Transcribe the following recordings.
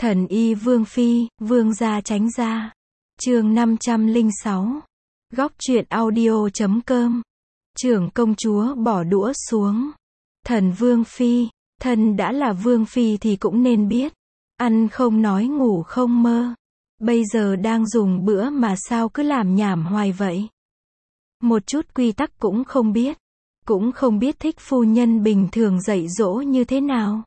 Thần y Vương Phi, Vương gia tránh ra. Chương 506. Góc truyện audio.com. Trưởng công chúa bỏ đũa xuống. Thần Vương Phi, thần đã là Vương Phi thì cũng nên biết. Ăn không nói ngủ không mơ. Bây giờ đang dùng bữa mà sao cứ làm nhảm hoài vậy? Một chút quy tắc cũng không biết. Cũng không biết thích phu nhân bình thường dạy dỗ như thế nào.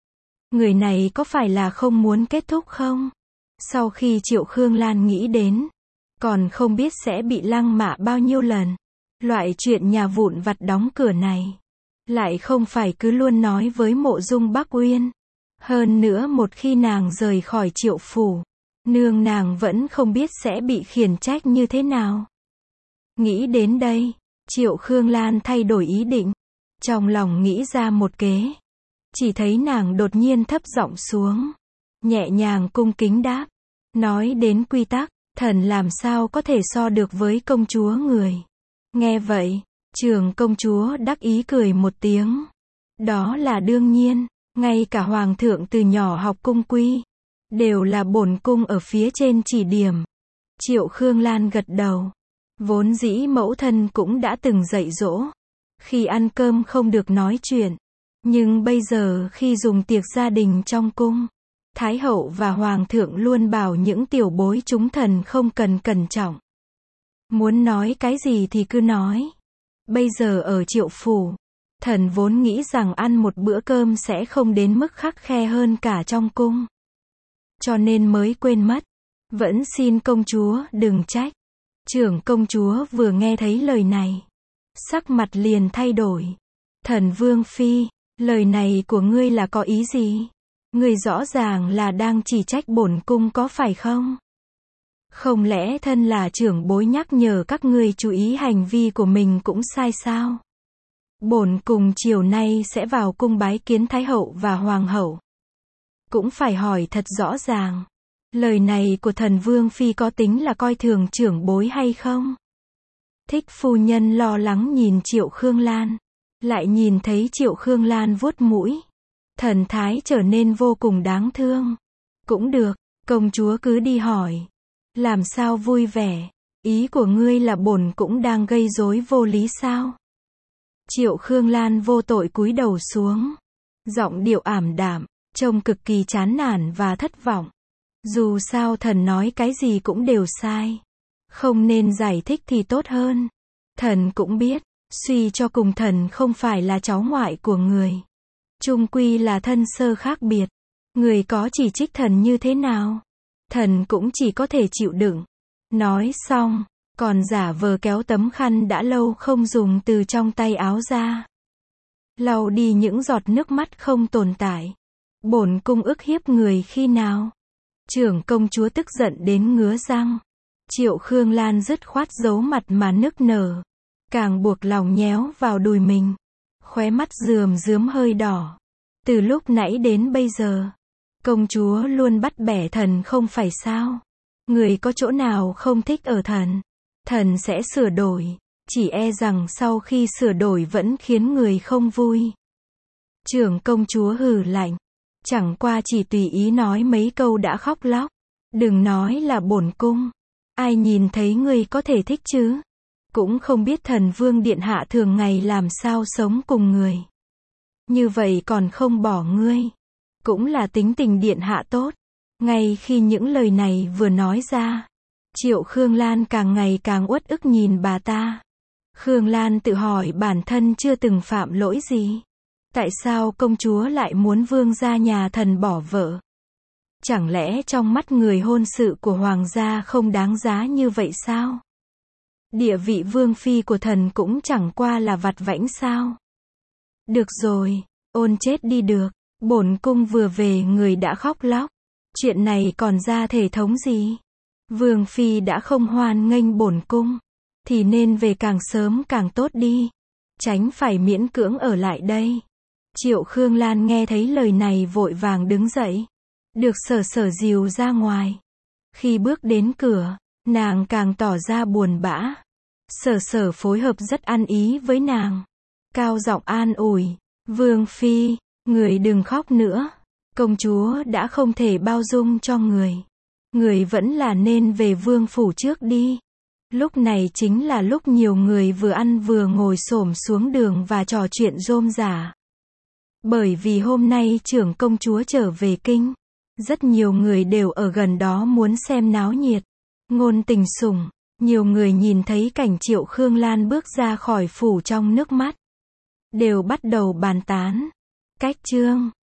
Người này có phải là không muốn kết thúc không? Sau khi Triệu Khương Lan nghĩ đến, còn không biết sẽ bị lăng mạ bao nhiêu lần. Loại chuyện nhà vụn vặt đóng cửa này, lại không phải cứ luôn nói với Mộ Dung Bắc Uyên. Hơn nữa một khi nàng rời khỏi Triệu phủ, nương nàng vẫn không biết sẽ bị khiển trách như thế nào. Nghĩ đến đây, Triệu Khương Lan thay đổi ý định. Trong lòng nghĩ ra một kế. Chỉ thấy nàng đột nhiên thấp giọng xuống. Nhẹ nhàng cung kính đáp. Nói đến quy tắc, thần làm sao có thể so được với công chúa người. Nghe vậy, trưởng công chúa đắc ý cười một tiếng. Đó là đương nhiên, ngay cả hoàng thượng từ nhỏ học cung quy, đều là bổn cung ở phía trên chỉ điểm. Triệu Khương Lan gật đầu. Vốn dĩ mẫu thân cũng đã từng dạy dỗ. Khi ăn cơm không được nói chuyện. Nhưng bây giờ khi dùng tiệc gia đình trong cung, Thái hậu và Hoàng thượng luôn bảo những tiểu bối chúng thần không cần cẩn trọng. Muốn nói cái gì thì cứ nói. Bây giờ ở Triệu phủ, thần vốn nghĩ rằng ăn một bữa cơm sẽ không đến mức khắt khe hơn cả trong cung. Cho nên mới quên mất. Vẫn xin công chúa đừng trách. Trưởng công chúa vừa nghe thấy lời này, sắc mặt liền thay đổi. Thần Vương Phi, lời này của ngươi là có ý gì? Ngươi rõ ràng là đang chỉ trách bổn cung có phải không? Không lẽ thân là trưởng bối nhắc nhở các ngươi chú ý hành vi của mình cũng sai sao? Bổn cung chiều nay sẽ vào cung bái kiến Thái hậu và Hoàng hậu. Cũng phải hỏi thật rõ ràng. Lời này của thần Vương Phi có tính là coi thường trưởng bối hay không? Thích phu nhân lo lắng nhìn Triệu Khương Lan. Lại nhìn thấy Triệu Khương Lan vuốt mũi. Thần thái trở nên vô cùng đáng thương. Cũng được, công chúa cứ đi hỏi. Làm sao vui vẻ? Ý của ngươi là bổn cũng đang gây rối vô lý sao? Triệu Khương Lan vô tội cúi đầu xuống. Giọng điệu ảm đạm, trông cực kỳ chán nản và thất vọng. Dù sao thần nói cái gì cũng đều sai. Không nên giải thích thì tốt hơn. Thần cũng biết, suy cho cùng thần không phải là cháu ngoại của người. Chung quy là thân sơ khác biệt. Người có chỉ trích thần như thế nào? Thần cũng chỉ có thể chịu đựng. Nói xong, còn giả vờ kéo tấm khăn đã lâu không dùng từ trong tay áo ra. Lau đi những giọt nước mắt không tồn tại. Bổn cung ức hiếp người khi nào? Trưởng công chúa tức giận đến ngứa răng. Triệu Khương Lan dứt khoát giấu mặt mà nức nở. Càng buộc lòng nhéo vào đùi mình. Khóe mắt rườm rướm hơi đỏ. Từ lúc nãy đến bây giờ, công chúa luôn bắt bẻ thần không phải sao? Người có chỗ nào không thích ở thần? Thần sẽ sửa đổi. Chỉ e rằng sau khi sửa đổi vẫn khiến người không vui. Trưởng công chúa hừ lạnh. Chẳng qua chỉ tùy ý nói mấy câu đã khóc lóc. Đừng nói là bổn cung. Ai nhìn thấy ngươi có thể thích chứ? Cũng không biết thần vương điện hạ thường ngày làm sao sống cùng người. Như vậy còn không bỏ ngươi. Cũng là tính tình điện hạ tốt. Ngay khi những lời này vừa nói ra, Triệu Khương Lan càng ngày càng uất ức nhìn bà ta. Khương Lan tự hỏi bản thân chưa từng phạm lỗi gì. Tại sao công chúa lại muốn vương gia nhà thần bỏ vợ? Chẳng lẽ trong mắt người hôn sự của hoàng gia không đáng giá như vậy sao? Địa vị vương phi của thần cũng chẳng qua là vặt vãnh sao? Được rồi, ôn chết đi được. Bổn cung vừa về người đã khóc lóc. Chuyện này còn ra thể thống gì? Vương phi đã không hoan nghênh bổn cung, thì nên về càng sớm càng tốt đi. Tránh phải miễn cưỡng ở lại đây. Triệu Khương Lan nghe thấy lời này vội vàng đứng dậy. Được Sở dìu ra ngoài. Khi bước đến cửa, nàng càng tỏ ra buồn bã. Sở phối hợp rất ăn ý với nàng. Cao giọng an ủi. Vương phi, người đừng khóc nữa. Công chúa đã không thể bao dung cho người. Người vẫn là nên về vương phủ trước đi. Lúc này chính là lúc nhiều người vừa ăn vừa ngồi xổm xuống đường và trò chuyện rôm rả. Bởi vì hôm nay trưởng công chúa trở về kinh. Rất nhiều người đều ở gần đó muốn xem náo nhiệt. Ngôn Tình Sủng, nhiều người nhìn thấy cảnh Triệu Khương Lan bước ra khỏi phủ trong nước mắt. Đều bắt đầu bàn tán. Cách chương